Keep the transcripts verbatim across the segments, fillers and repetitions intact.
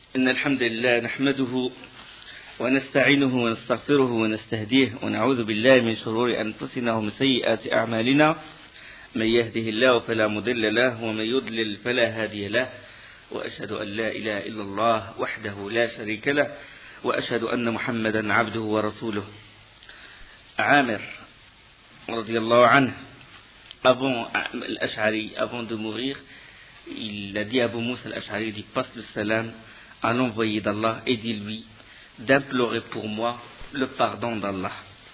إن الحمد لله نحمده ونستعينه ونستغفره ونستهديه ونعوذ بالله من شرور أنفسنا ومن سيئات أعمالنا من يهده الله فلا مضل له ومن يضلل فلا هادي له وأشهد أن لا إله إلا الله وحده لا شريك له وأشهد أن محمدا عبده ورسوله. Amir radiyallahu anhu, avant l'Ash'ari, avant de mourir, il a dit à Abu Moussa al-Ash'ari, il dit passe le salam à l'envoyé d'Allah et dis-lui d'implorer pour moi le pardon d'Allah.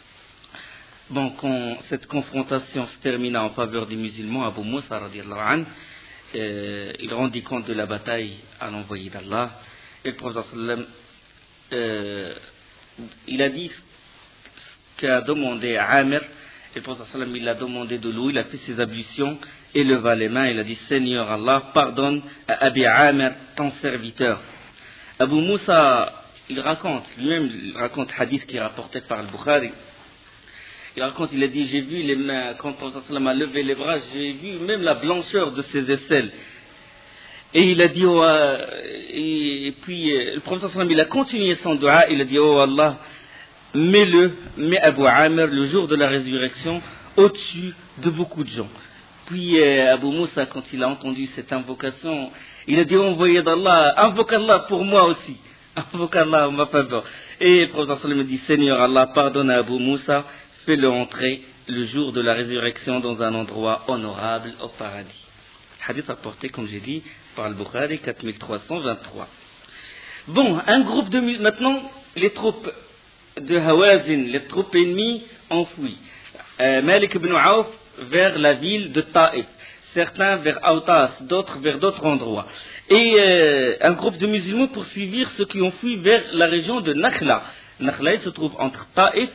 Bon, quand cette confrontation se termina en faveur des musulmans, Abu Moussa radiyallahu anhu, euh, il rendit compte de la bataille à l'envoyé d'Allah et le prophète sallam euh, il a dit qu'a demandé à Amir, et le prophète sallam il a demandé de l'eau, il a fait ses ablutions et leva les mains, il a dit Seigneur Allah, pardonne à Abi Amir, ton serviteur. Abu Moussa, il raconte, lui-même il raconte hadith qui est rapporté par le Bukhari. Il raconte, il a dit, j'ai vu les mains, quand le prophète sallam a levé les bras, j'ai vu même la blancheur de ses aisselles. Et il a dit, oh, euh, et, et puis euh, le prophète sallam il a continué son dua, il a dit, oh Allah, mets-le, mets Abu Amir le jour de la résurrection au-dessus de beaucoup de gens. Puis euh, Abu Moussa, quand il a entendu cette invocation, il a dit, envoyé d'Allah, invoque Allah pour moi aussi. Invoque Allah en ma faveur. Et le prophète sallam dit, Seigneur Allah, pardonne à Abu Moussa, fais-le entrer le jour de la résurrection dans un endroit honorable au paradis. Hadith rapporté, comme j'ai dit, par le Bukhari, quatre mille trois cent vingt-trois. Bon, un groupe de... Maintenant, les troupes de Hawazin, les troupes ennemies, ont fui. Euh, Malik ibn Auf vers la ville de Taïf. Certains vers Autas, d'autres vers d'autres endroits. Et euh, un groupe de musulmans poursuivirent ceux qui ont fui vers la région de Nakhla. Nakhla, il se trouve entre Taïf,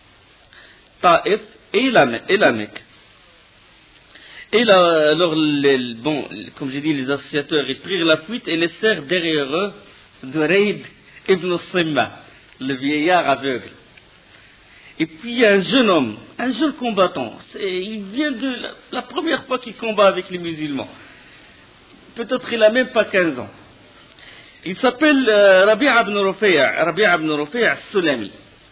Taïf et la, et la Mecque. Et là, alors, les, bon, comme j'ai dit, les associateurs, ils prirent la fuite et laissèrent derrière eux Durayd ibn Simma, le vieillard aveugle. Et puis il y a un jeune homme, un jeune combattant. C'est, il vient de la, la première fois qu'il combat avec les musulmans. Peut-être il n'a même pas quinze ans. Il s'appelle euh, Rabi'a ibn Rufi'a, Rabi'a ibn Rufi'a Sulami.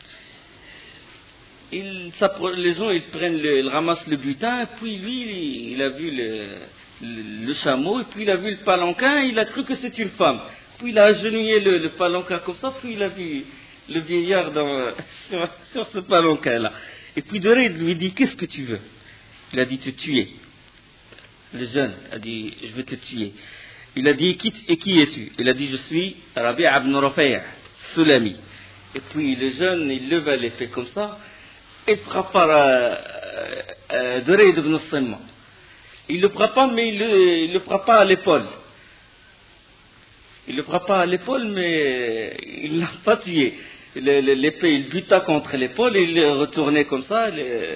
Il, les gens ils prennent, le, ils ramassent le butin, et puis lui, il a vu le, le, le chameau, et puis il a vu le palanquin, il a cru que c'est une femme. Puis il a agenouillé le, le palanquin comme ça, puis il a vu le vieillard dans, sur, sur ce palanquin-là. Et puis Durayd lui dit, qu'est-ce que tu veux? Il a dit, te tuer. Le jeune a dit, je veux te tuer. Il a dit, qui, et qui es-tu? Il a dit, je suis Rabi'a ibn Rufi'a, Sulami. Et puis le jeune, il leva l'épée comme ça, et frappa euh, euh, Durayd ibn Simma. Il le frappa, mais il le, il le frappa à l'épaule. Il le frappa à l'épaule, mais il l'a pas tué. L'épée, il buta contre l'épaule et il est retourné comme ça.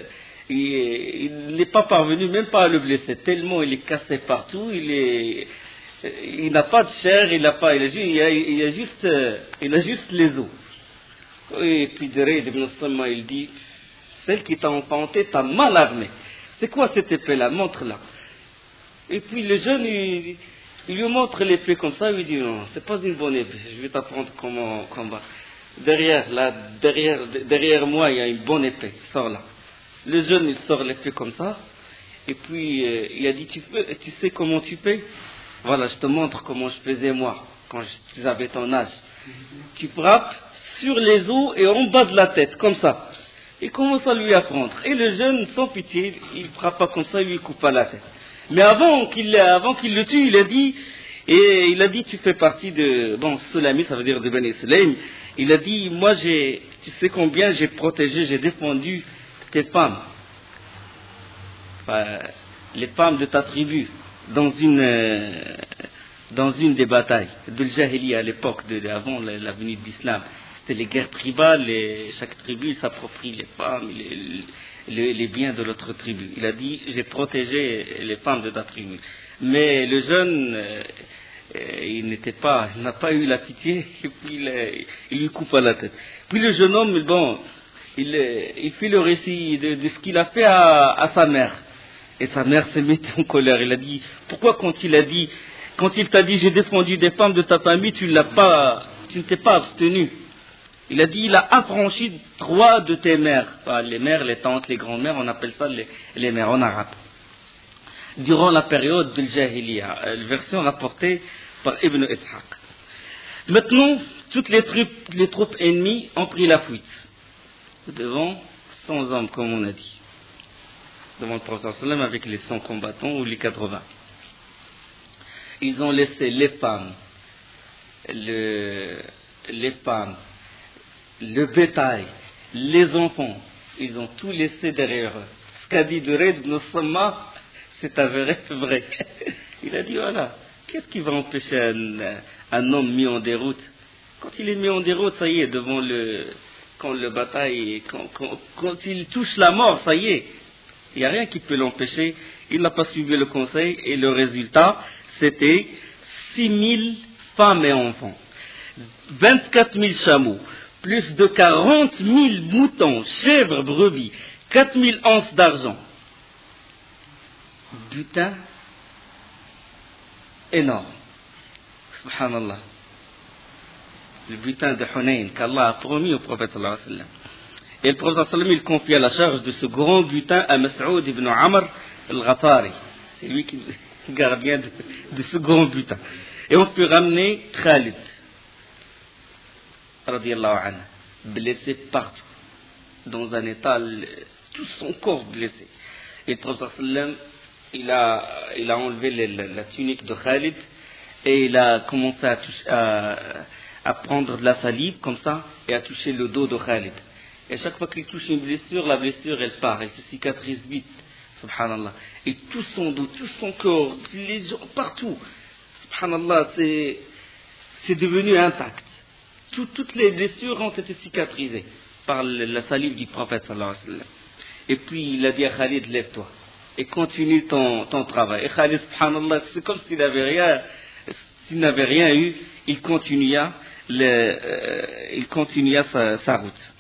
Il n'est pas parvenu même pas à le blesser, tellement il est cassé partout. Il est, il n'a pas de chair, il n'a pas, il a, il a, il a juste, il a juste les os. Et puis Durayd ibn Simma, il dit, celle qui t'a enfanté t'a mal armé. C'est quoi cette épée-là? Montre-la. Et puis le jeune, il, il lui montre l'épée comme ça, il lui dit, non, c'est pas une bonne épée, je vais t'apprendre comment combattre. Derrière, là, derrière, derrière moi, il y a une bonne épée, sors-la. Le jeune, il sort l'épée comme ça, et puis euh, il a dit, tu, peux, tu sais comment tu fais? Voilà, je te montre comment je faisais moi, quand j'avais ton âge. Tu frappes sur les os et en bas de la tête, comme ça. Il commence à lui apprendre. Et le jeune, sans pitié, il ne frappe pas comme ça, il lui coupe pas la tête. Mais avant qu'il, avant qu'il le tue, il a dit, et il a dit, tu fais partie de, bon, Sulami, ça veut dire de Bani Sulaim. Il a dit, moi, j'ai, tu sais combien j'ai protégé, j'ai défendu tes femmes, enfin, les femmes de ta tribu, dans une, euh, dans une des batailles de l'Jahiliya à l'époque, de, avant la, la venue de l'islam. C'était les guerres tribales, et chaque tribu s'approprie les femmes, les, les, les biens de l'autre tribu. Il a dit, j'ai protégé les femmes de ta tribu. Mais le jeune, euh, il n'était pas, il n'a pas eu la pitié, et puis il, il lui coupa la tête. Puis le jeune homme, bon, il, il fit le récit de, de ce qu'il a fait à, à sa mère. Et sa mère s'est mise en colère. Il a dit, pourquoi quand il a dit, Quand il t'a dit j'ai défendu des femmes de ta famille, tu l'as pas, tu ne t'es pas abstenu. Il a dit il a affranchi trois de tes mères. Enfin, les mères, les tantes, les grands-mères, on appelle ça les, les mères en arabe. Durant la période de Jahiliya, la version rapportée par Ibn Ishaq. Maintenant, toutes les troupes, les troupes ennemies ont pris la fuite. Devant cent hommes, comme on a dit. Devant le prophète sallam avec les cent combattants ou les quatre-vingts. Ils ont laissé les femmes, le, les femmes, le bétail, les enfants. Ils ont tout laissé derrière eux. Ce qu'a dit Durayd ibn Samma, c'est avéré vrai. Il a dit voilà, qu'est-ce qui va empêcher un, un homme mis en déroute? Quand il est mis en déroute, ça y est, devant le, quand le bataille, quand, quand, quand il touche la mort, ça y est. Il n'y a rien qui peut l'empêcher. Il n'a pas suivi le conseil et le résultat, c'était six mille femmes et enfants, vingt-quatre mille chameaux, plus de quarante mille moutons, chèvres, brebis, quatre mille onces d'argent. Butin énorme. Subhanallah. Le butin de Hunayn qu'Allah a promis au prophète sallallahu alayhi wa sallam. Et le prophète sallallahu alayhi wa sallam, il confia la charge de ce grand butin à Mas'ud ibn Amr al-Ghafari. C'est lui qui est gardien de, de ce grand butin. Et on peut ramener Khalid, radiyallahu anhu, blessé partout, dans un état, tout son corps blessé. Et le prophète sallallahu alayhi wa sallam, il a, il a enlevé la, la, la tunique de Khalid et il a commencé à, toucher, à, à prendre de la salive comme ça et à toucher le dos de Khalid. Et à chaque fois qu'il touche une blessure, la blessure elle part, elle se cicatrise vite. Subhanallah. Et tout son dos, tout son corps, les gens, partout. Subhanallah, c'est, c'est devenu intact. Tout, toutes les blessures ont été cicatrisées par la salive du prophète sallallahu alayhi wa sallam. Et puis il a dit à Khalid, lève-toi et continue ton, ton travail. Et Khalid, subhanallah, c'est comme s'il n'avait rien, s'il n'avait rien eu, il continua, le, euh, il continua sa, sa route.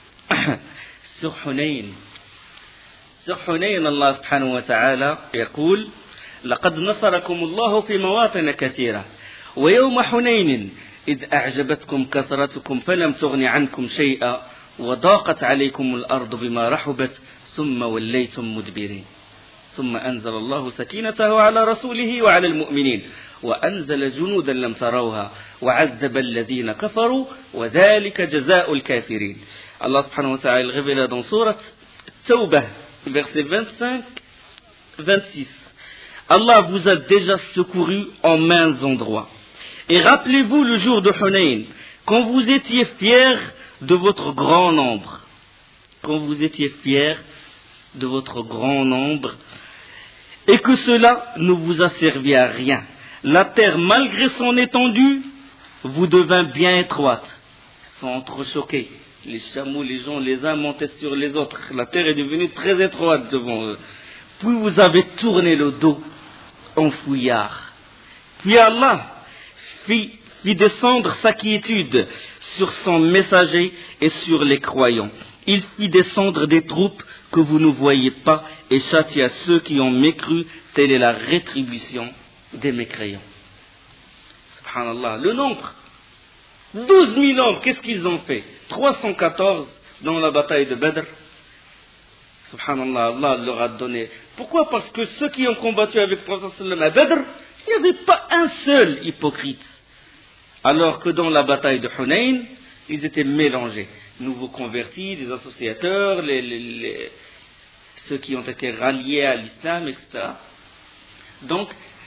Sur Hunayn, sur Hunayn, Allah subhanahu wa ta'ala يقول لقد نصركم الله في مواطن كثيرة ويوم حنين إذ أعجبتكم كثرتكم فلم تغن عنكم شيئا وضاقت عليكم الأرض بما رحبت ثم وليتم مدبرين ثم أنزل الله سكينته على رسوله وعلى المؤمنين وأنزل جنودا لم تروها وعذب الذين كفروا وذلك جزاء الكافرين. Allah subhanahu wa ta'ala révèle dans sourate Tawbah, verset vingt-cinq vingt-six. Allah vous a déjà secouru en maints endroits. Et rappelez-vous le jour de Hunayn, quand vous étiez fiers de votre grand nombre. Quand vous étiez fiers de votre grand nombre, et que cela ne vous a servi à rien. La terre, malgré son étendue, vous devint bien étroite. Ils sont entrechoqués. Les chameaux, les gens, les uns montaient sur les autres. La terre est devenue très étroite devant eux. Puis vous avez tourné le dos en fouillard. Puis Allah fit, fit descendre sa quiétude sur son messager et sur les croyants. Il fit descendre des troupes que vous ne voyez pas et châtia ceux qui ont mécru. Telle est la rétribution des mécréants. Subhanallah. Le nombre, douze mille hommes, qu'est-ce qu'ils ont fait? trois cent quatorze dans la bataille de Badr. Subhanallah, Allah leur a donné. Pourquoi? Parce que ceux qui ont combattu avec le prophète sallallahu alayhi wa sallam à Badr, il n'y avait pas un seul hypocrite. Alors que dans la bataille de Hunayn, ils étaient mélangés. Nouveaux convertis, des associateurs, les, les, les, ceux qui ont été ralliés à l'islam, et cetera. Donc,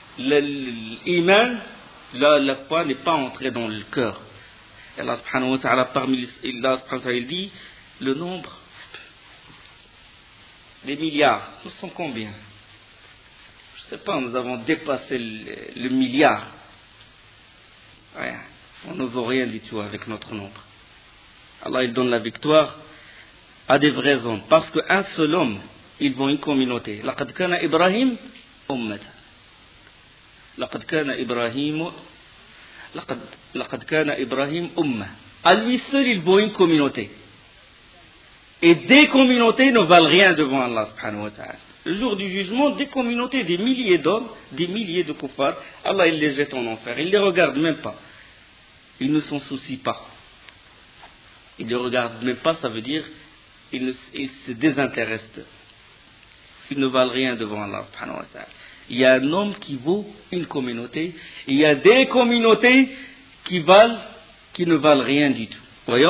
l'iman, la, la foi n'est pas entrée dans le cœur. Et Allah subhanahu wa ta'ala, parmi les, Allah subhanahu wa ta'ala, il dit, le nombre, les milliards, ce sont combien? Je ne sais pas, nous avons dépassé le, le milliard. Rien. On ne vaut rien du tout avec notre nombre. Allah, il donne la victoire à des vrais hommes. Parce qu'un seul homme, ils vont une communauté. لقد كان إبراهيم أمة. لقد كان إبراهيم لقد لقد كان إبراهيم أمة. À lui seul, il vaut une communauté. Et des communautés ne valent rien devant Allah subhanahu wa ta'ala. Le jour du jugement, des communautés, des milliers d'hommes, des milliers de kuffars, Allah il les jette en enfer. Il ne les regarde même pas. Il ne s'en soucie pas. Il ne les regarde même pas, ça veut dire il, ne, il se désintéresse d'eux. Ils ne valent rien devant Allah subhanahu wa ta'ala. Il y a un homme qui vaut une communauté. Il y a des communautés qui valent, qui ne valent rien du tout. Ils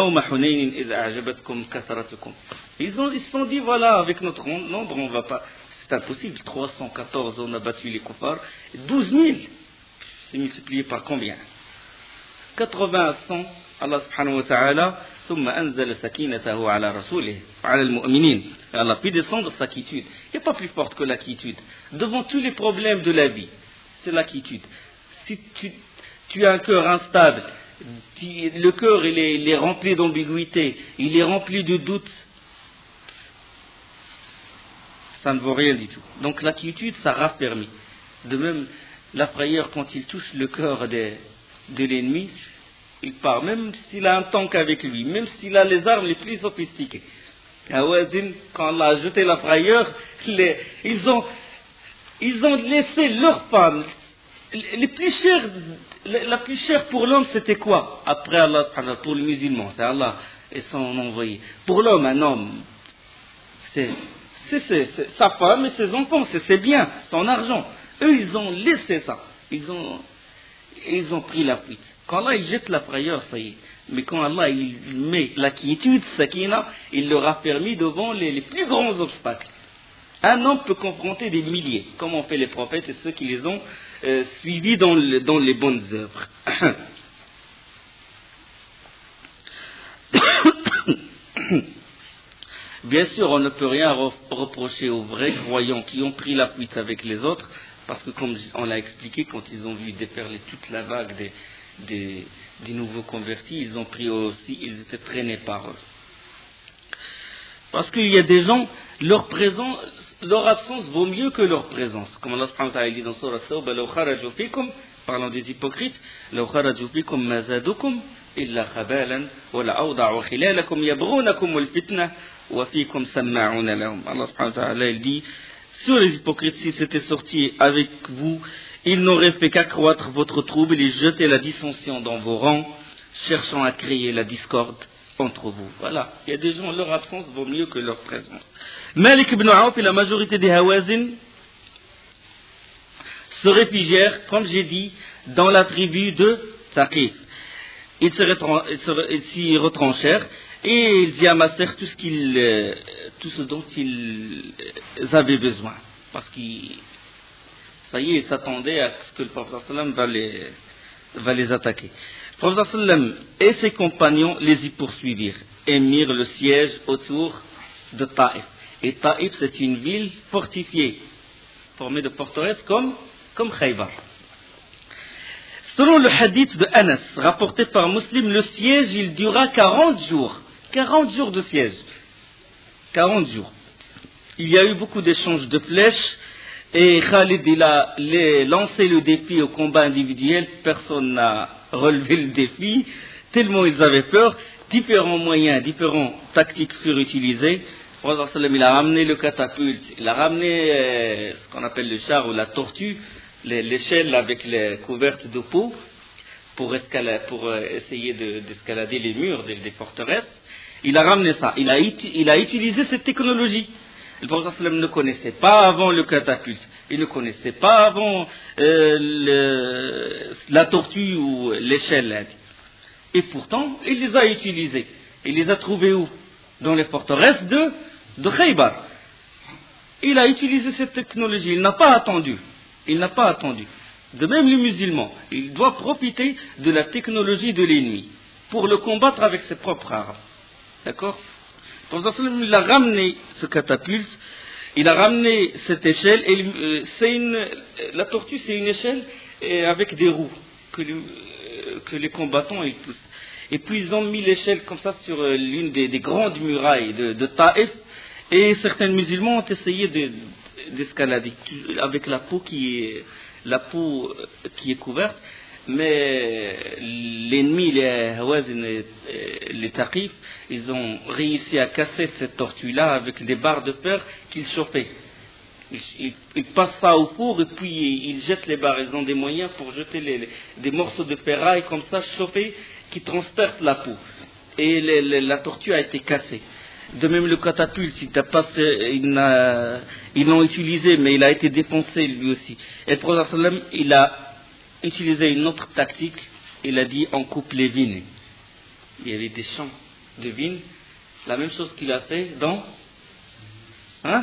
ont, ils se sont dit, voilà, avec notre nombre, on va pas. C'est impossible. trois cent quatorze, on a battu les kuffars. douze mille, c'est multiplié par combien? quatre-vingts à cent, Allah subhanahu wa ta'ala, ثم أنزل سكينته على رسوله على المؤمنين. Allah peut descendre sa quiétude. Il n'y a pas plus forte que la quiétude. Devant tous les problèmes de la vie, c'est la quiétude. Si tu, tu as un cœur instable, tu, le cœur il est, il est rempli d'ambiguïté, il est rempli de doutes, ça ne vaut rien du tout. Donc la quiétude, ça raffermit. De même, la prière, quand il touche le cœur de, de l'ennemi, il part, même s'il a un tank avec lui, même s'il a les armes les plus sophistiquées. Hawazin, quand Allah a jeté la frayeur, les, ils, ont, ils ont laissé leurs femmes. Les plus chères, la plus chère pour l'homme, c'était quoi? Après Allah, pour le musulman, c'est Allah et son envoyé. Pour l'homme, un homme, c'est, c'est, c'est, c'est sa femme et ses enfants, c'est ses biens, son argent. Eux, ils ont laissé ça. Ils ont, ils ont pris la fuite. Quand Allah il jette la frayeur, ça y est. Mais quand Allah il met la quiétude, sakina, il leur a permis devant les, les plus grands obstacles. Un homme peut confronter des milliers, comme ont fait les prophètes et ceux qui les ont euh, suivis dans, le, dans les bonnes œuvres. Bien sûr, on ne peut rien reprocher aux vrais croyants qui ont pris la fuite avec les autres, parce que comme on l'a expliqué, quand ils ont vu déferler toute la vague des Des, des nouveaux convertis, ils ont pris aussi, ils étaient traînés par eux. Parce qu'il y a des gens, leur présence, leur absence vaut mieux que leur présence. Comme Allah subhanahu wa ta'ala dit dans Surah Tawbah, law kharaju fikum, parlant des hypocrites, law kharaju fikum ma zadukum illa khabalan wa la awda'u khilalakum yabghunakum al-fitnah wa fikum samma'una lahum. Allah subhanahu wa ta'ala il dit, sur les hypocrites, s'ils s'étaient sortis avec vous, ils n'auraient fait qu'accroître votre trouble et jeter la dissension dans vos rangs, cherchant à créer la discorde entre vous. Voilà. Il y a des gens, leur absence vaut mieux que leur présence. Malik ibn Auf et la majorité des Hawazin se réfugièrent, comme j'ai dit, dans la tribu de Thaqif. Ils s'y retranchèrent et ils y amassèrent tout ce, qu'ils, tout ce dont ils avaient besoin. Parce qu'ils ça y est, ils s'attendaient à ce que le prophète sallam va les, va les attaquer. Le prophète sallam et ses compagnons les y poursuivirent et mirent le siège autour de Taïf. Et Taïf, c'est une ville fortifiée, formée de forteresses comme, comme Khaybar. Selon le hadith de Anas, rapporté par Muslim, le siège, il dura quarante jours. quarante jours de siège. quarante jours. Il y a eu beaucoup d'échanges de flèches. Et Khalid, il a lancé le défi au combat individuel. Personne n'a relevé le défi, tellement ils avaient peur. Différents moyens, différentes tactiques furent utilisés. Le prophète sallam, il a ramené le catapulte, il a ramené euh, ce qu'on appelle le char ou la tortue, l'échelle avec les couvertes de peau, pour, escalader, pour euh, essayer de, d'escalader les murs des, des forteresses. Il a ramené ça. Il a, il a utilisé cette technologie. Le prophète sallam ne connaissait pas avant le catapulte, il ne connaissait pas avant euh, le, la tortue ou l'échelle. Et pourtant, il les a utilisés. Il les a trouvés où? Dans les forteresses de, de Khaybar. Il a utilisé cette technologie, il n'a pas attendu. Il n'a pas attendu. De même les musulmans, il doit profiter de la technologie de l'ennemi pour le combattre avec ses propres armes. D'accord? Le prophète sallam, il a ramené ce catapulte, il a ramené cette échelle, et euh, c'est une, la tortue c'est une échelle et avec des roues que, le, euh, que les combattants ils poussent. Et puis ils ont mis l'échelle comme ça sur euh, l'une des, des grandes murailles de, de Taïf, et certains musulmans ont essayé de, d'escalader avec la peau qui est, la peau qui est couverte. Mais l'ennemi, les Hawazin et les Thaqif, ils ont réussi à casser cette tortue-là avec des barres de fer qu'ils chauffaient. Ils, ils, ils passent ça au four et puis ils jettent les barres. Ils ont des moyens pour jeter les, les, des morceaux de ferraille comme ça, chauffés, qui transpercent la peau. Et les, les, la tortue a été cassée. De même le catapulte, il passé, il a, ils l'ont utilisé, mais il a été défoncé lui aussi. Et le prophète sallam, il a utilisé une autre tactique. Il a dit on coupe les vignes. Il y avait des champs de vignes. La même chose qu'il a fait dans hein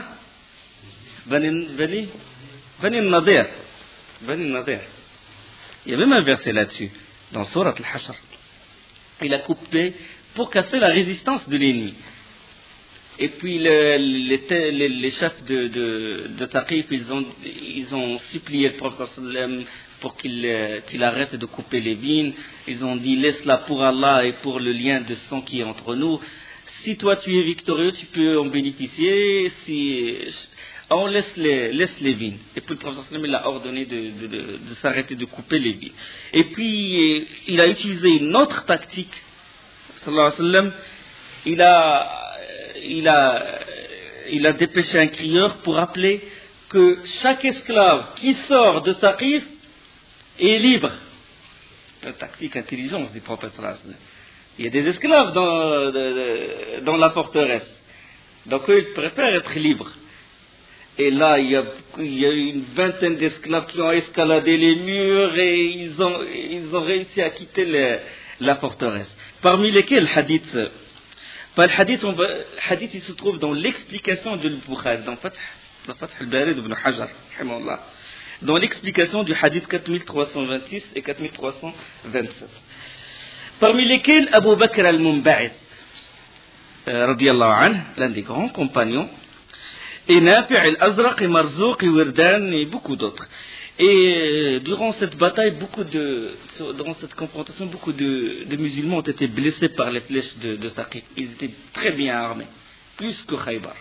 Bani Bani Bani Nadir. Bani Nadir. Il y a même un verset là-dessus dans Surat Al-Hashr. Il a coupé pour casser la résistance de l'ennemi. Et puis le, les, les, les chefs de, de, de Taqif, ils ont, ils ont supplié le prophète pour qu'il, qu'il arrête de couper les vignes. Ils ont dit laisse-la pour Allah et pour le lien de sang qui est entre nous. Si toi tu es victorieux, tu peux en bénéficier. Si on laisse les, laisse les vignes. Et puis le prophète il a ordonné de, de, de, de s'arrêter de couper les vignes. Et puis il a utilisé une autre tactique. Sallallahu alayhi wa sallam, il a Il a, il a dépêché un crieur pour rappeler que chaque esclave qui sort de Taqif est libre. Une tactique intelligente du prophète. Il y a des esclaves dans, de, de, dans la forteresse. Donc eux, ils préfèrent être libres. Et là, il y a, il y a une vingtaine d'esclaves qui ont escaladé les murs et ils ont, ils ont réussi à quitter les, la forteresse. Parmi lesquels, hadith... Le hadith, on va, le hadith il se trouve dans l'explication de Bukhari, dans Fath, dans Fath al-Bari d'Ibn Hajar, dans l'explication du hadith quatre mille trois cent vingt-six et quatre mille trois cent vingt-sept. Parmi lesquels Abu Bakr al-Munba'ith, euh, radiyallahu anhu, l'un des grands compagnons, et Nafi' al-Azraq et Marzouk et Wirdan et beaucoup d'autres. Et durant cette bataille, beaucoup de, durant cette confrontation, beaucoup de, de musulmans ont été blessés par les flèches de, de Saqif. Ils étaient très bien armés, plus que Khaybar.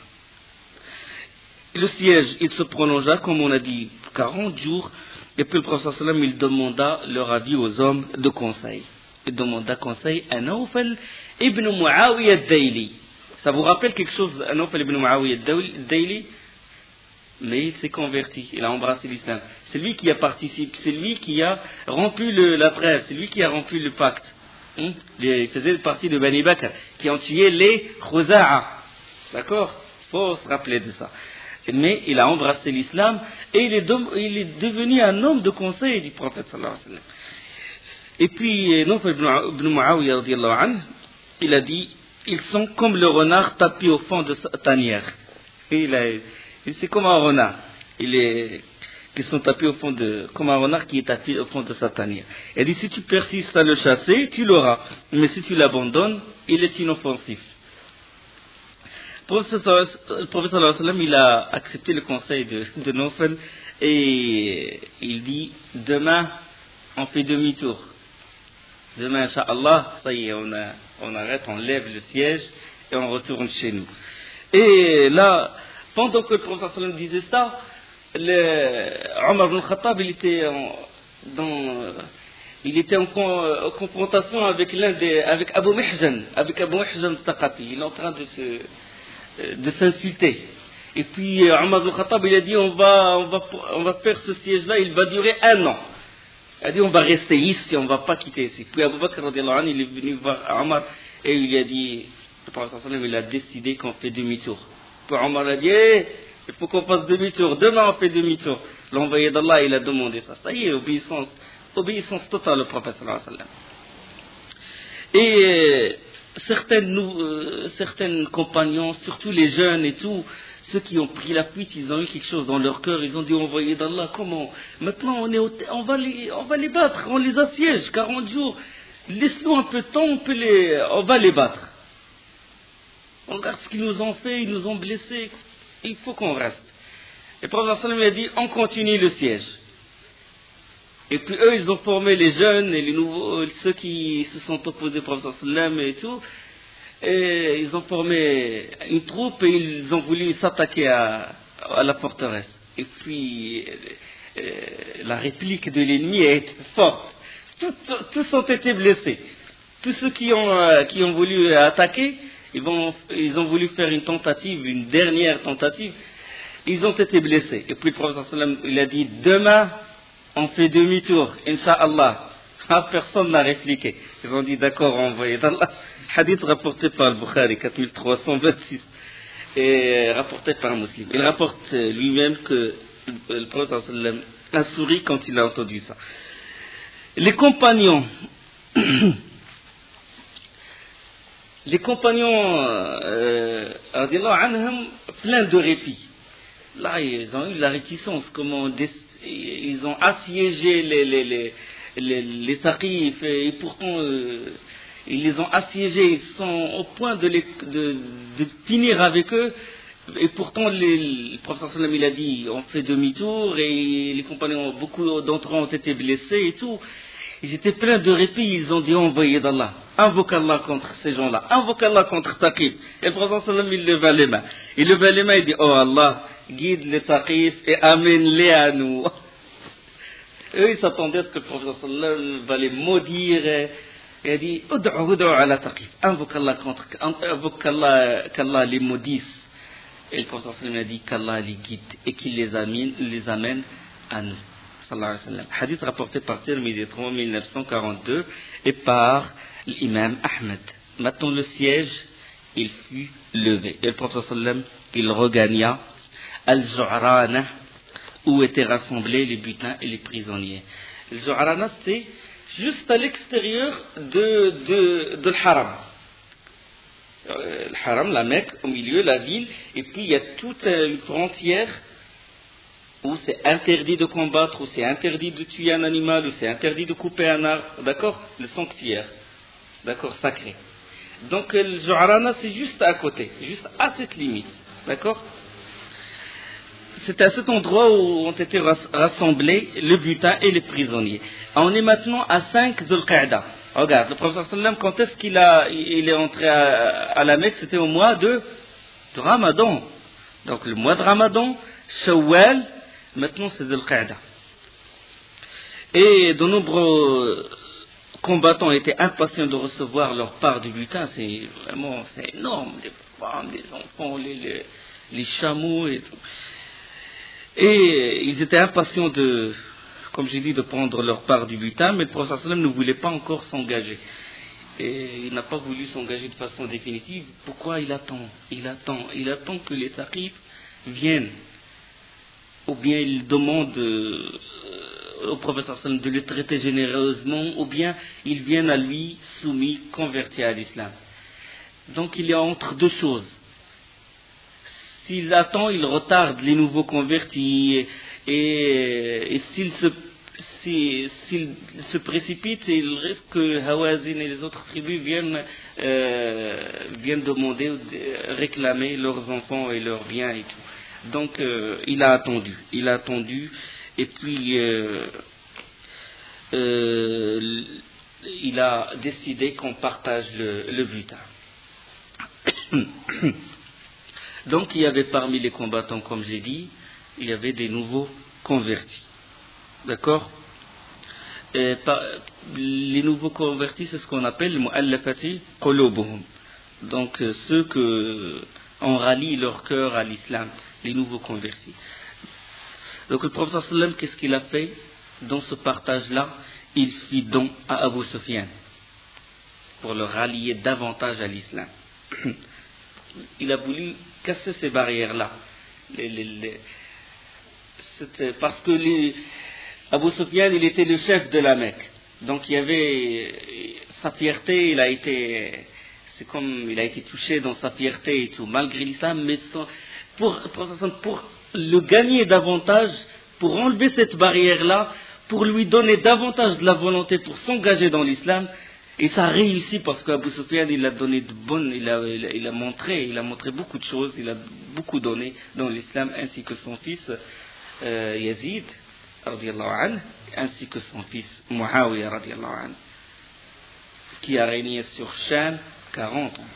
Le siège, il se prolongea, comme on a dit, quarante jours. Et puis le prophète sallam, il demanda leur avis aux hommes de conseil. Il demanda conseil à Nawfal ibn Muawiyah al-Dayli. Ça vous rappelle quelque chose, Nawfal ibn Muawiyah al-Dayli? Mais il s'est converti, il a embrassé l'islam. C'est lui qui a participé, c'est lui qui a rompu le, la trêve, c'est lui qui a rompu le pacte. Hum? Il faisait partie de Bani Bakr, qui ont tué les Khuza'a. D'accord? Il faut se rappeler de ça. Mais il a embrassé l'islam et il est, de, il est devenu un homme de conseil du prophète sallallahu alayhi wa sallam. Et puis, Nawfal ibn Muawiyah radiyallahu anhu, il a dit, ils sont comme le renard tapis au fond de sa tanière. Et il a... C'est comme un renard. Il est, qui sont tapés au fond de, comme un renard qui est tapé au fond de sa tanière. Elle dit, si tu persistes à le chasser, tu l'auras. Mais si tu l'abandonnes, il est inoffensif. Le prophète sallallahu alayhi wa sallam, il a accepté le conseil de, de Nawfal et il dit, demain, on fait demi-tour. Demain, Inch'Allah, ça y est, on, a, on arrête, on lève le siège et on retourne chez nous. Et là, pendant que le prophète sallallahu alayhi wa sallam disait ça, le, Omar ibn Khattab, il était en, dans, il était en, en confrontation avec l'un des, avec Abu Mihjan, avec Abu Mihjan Thaqafi. Il est en train de se, de s'insulter. Et puis Omar ibn Khattab, il a dit, on va, on va, on va faire ce siège-là, il va durer un an. Il a dit, on va rester ici, on ne va pas quitter ici. Puis Abu Bakr radiyallahu anhu, il est venu voir Omar et il a dit, le prophète sallallahu alayhi wa sallam, il a décidé qu'on fait demi-tour. Omar a dit, hey, il faut qu'on fasse demi-tour. Demain, on fait demi-tour. L'envoyé d'Allah, il a demandé ça. Ça y est, obéissance, obéissance totale au prophète sallallahu alayhi wa sallam. Et euh, certaines, euh, certaines compagnons, surtout les jeunes et tout, ceux qui ont pris la fuite, ils ont eu quelque chose dans leur cœur. Ils ont dit, envoyé d'Allah, comment? Maintenant, on, est au, on, va les, on va les battre. On les assiège quarante jours. Laisse-nous un peu de temps, on, peut les, on va les battre. On regarde ce qu'ils nous ont fait, ils nous ont blessés, il faut qu'on reste. Et le prophète sallallahu alayhi wa sallam a dit, on continue le siège. Et puis eux, ils ont formé les jeunes et les nouveaux, ceux qui se sont opposés au prophète sallallahu alayhi wa sallam et tout. Et ils ont formé une troupe et ils ont voulu s'attaquer à, à la forteresse. Et puis, euh, la réplique de l'ennemi a été forte. Tous, tous ont été blessés. Tous ceux qui ont, euh, qui ont voulu attaquer, Ils, vont, ils ont voulu faire une tentative, une dernière tentative, ils ont été blessés. Et puis le prophète sallam, il a dit, demain, on fait demi-tour, Inch'Allah. Ah, personne n'a répliqué. Ils ont dit, d'accord, envoyé d'Allah. Hadith rapporté par le Bukhari, quatre mille trois cent vingt-six, et rapporté par un musulman. Il rapporte lui-même que le prophète sallam a souri quand il a entendu ça. Les compagnons, les compagnons, euh, anhum, plein de répit. Là, ils ont eu la réticence, comment ils ont assiégé les, les, les, les, les Saqif, et pourtant, euh, ils les ont assiégés, ils sont au point de, les, de, de finir avec eux. Et pourtant, les, le prophète sallam, il a dit, on fait demi-tour, et les compagnons, beaucoup d'entre eux ont été blessés et tout. Ils étaient pleins de répit, ils ont dit, envoyé d'Allah, invoque Allah contre ces gens-là, invoque Allah contre Taqif. Et le prophète sallam, il leva les mains. Il leva les mains, il dit, oh Allah, guide les Taqif et amène-les à nous. Eux, ils s'attendaient à ce que le prophète sallam va les maudire. Et il a dit, ud'u, ud'u ala Taqif, invoque Allah contre, invoque Allah, qu'Allah les maudisse. Et le prophète sallam a dit qu'Allah les guide et qu'il les amène, les amène à nous. Hadith rapporté par Tirmidhi trois mille neuf cent quarante-deux et par l'imam Ahmed. Maintenant le siège, il fut levé. Et le prophète sallam, il regagna Al-Ju'rana, où étaient rassemblés les butins et les prisonniers. Al-Ju'rana, c'est juste à l'extérieur de, de, de l'Haram. Le Haram, la Mecque, au milieu, la ville, et puis il y a toute une frontière où c'est interdit de combattre, où c'est interdit de tuer un animal, où c'est interdit de couper un arbre, d'accord? Le sanctuaire, d'accord, sacré. Donc le Ju'rana, c'est juste à côté, juste à cette limite, d'accord? C'est à cet endroit où ont été rassemblés le butin et les prisonniers. On est maintenant à cinq Dhul Qa'da. Regarde, le prophète sallam, quand est-ce qu'il a, il est entré à, à la Mecque? C'était au mois de, de Ramadan. Donc le mois de Ramadan, Shawwal, maintenant c'est Dhul Qa'da. Et de nombreux combattants étaient impatients de recevoir leur part du butin. C'est vraiment, c'est énorme, les femmes, les enfants, les, les, les chameaux et tout. Et ils étaient impatients de, comme j'ai dit, de prendre leur part du butin, mais le prophète sallam ne voulait pas encore s'engager. Et il n'a pas voulu s'engager de façon définitive. Pourquoi il attend? Il attend, il attend que les Saqif viennent. Ou bien il demande euh, au prophète sallam de le traiter généreusement, ou bien ils viennent à lui soumis, convertis à l'islam. Donc il y a entre deux choses. S'il attend, il retarde les nouveaux convertis, et, et, et s'il, se, si, s'il se précipite, il risque que Hawazin et les autres tribus viennent, euh, viennent demander, réclamer leurs enfants et leurs biens et tout. Donc euh, il a attendu, il a attendu, et puis euh, euh, il a décidé qu'on partage le, le butin. Donc il y avait parmi les combattants, comme j'ai dit, il y avait des nouveaux convertis. D'accord? Et par, les nouveaux convertis, c'est ce qu'on appelle le mu'allafati qulubuhum. Donc ceux que on rallie leur cœur à l'islam, les nouveaux convertis. Donc le prophète sallam, qu'est-ce qu'il a fait dans ce partage-là? Il fit don à Abu Sufyan pour le rallier davantage à l'islam. Il a voulu casser ces barrières-là. Les, les, les, c'était parce que les, Abu Sufyan, il était le chef de la Mecque. Donc il y avait sa fierté, il a été, c'est comme il a été touché dans sa fierté et tout, malgré l'islam, mais son, pour, pour, pour le gagner davantage, pour enlever cette barrière-là, pour lui donner davantage de la volonté pour s'engager dans l'islam. Et ça a réussi parce qu'Abu Sufyan, il a donné de bonnes, il a, il, a, il a montré, il a montré beaucoup de choses, il a beaucoup donné dans l'islam, ainsi que son fils euh, Yazid, radiyallahu anhu, ainsi que son fils Muawiyah, radiyallahu anhu, qui a régné sur Sham quarante ans.